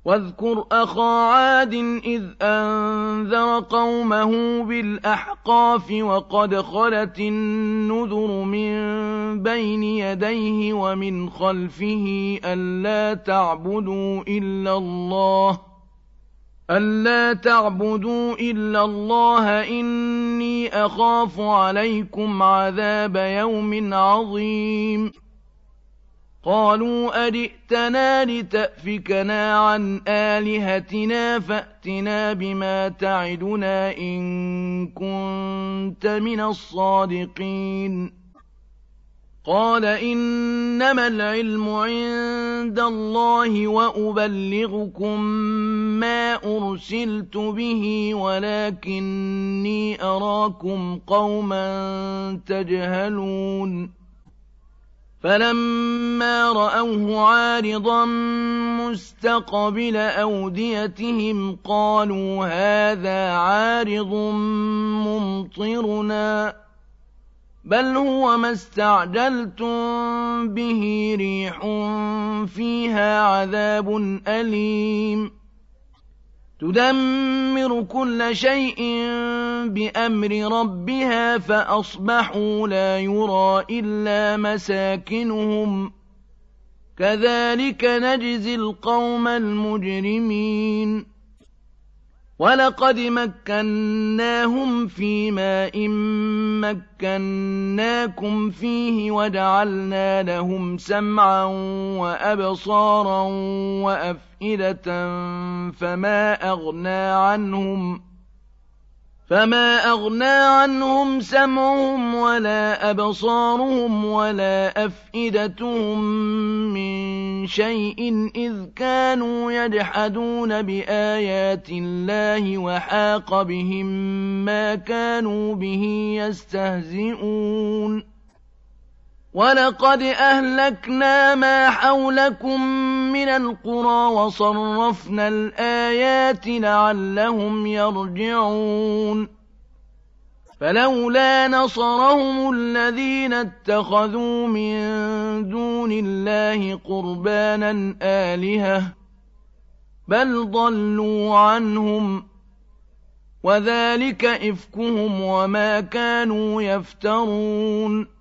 واذكر أخا عاد إذ أنذر قومه بالأحقاف وقد خلت النذر من بين يديه ومن خلفه ألا تعبدوا إلا الله إني أخاف عليكم عذاب يوم عظيم قالوا أجئتنا لتأفكنا عن آلهتنا فأتنا بما تعدنا إن كنت من الصادقين قال إنما العلم عند الله وأبلغكم ما أرسلت به ولكني أراكم قوما تجهلون فلما رأوه عارضا مستقبل أوديتهم قالوا هذا عارض ممطرنا بل هو ما استعجلتم به ريح فيها عذاب أليم تدمر كل شيء بأمر ربها فأصبحوا لا يرى إلا مساكنهم كذلك نجزي القوم المجرمين ولقد مكناهم في ماء مكناكم فيه وجعلنا لهم سمعا وأبصارا وأفئدة فما أغنى عنهم سمعهم ولا أبصارهم ولا أفئدتهم من شيء إذ كانوا يجحدون بآيات الله وحاق بهم ما كانوا به يستهزئون ولقد أهلكنا ما حولكم من القرى وصرفنا الآيات لعلهم يرجعون فلولا نصرهم الذين اتخذوا من دون الله قربانا آلهة بل ضلوا عنهم وذلك إفكهم وما كانوا يفترون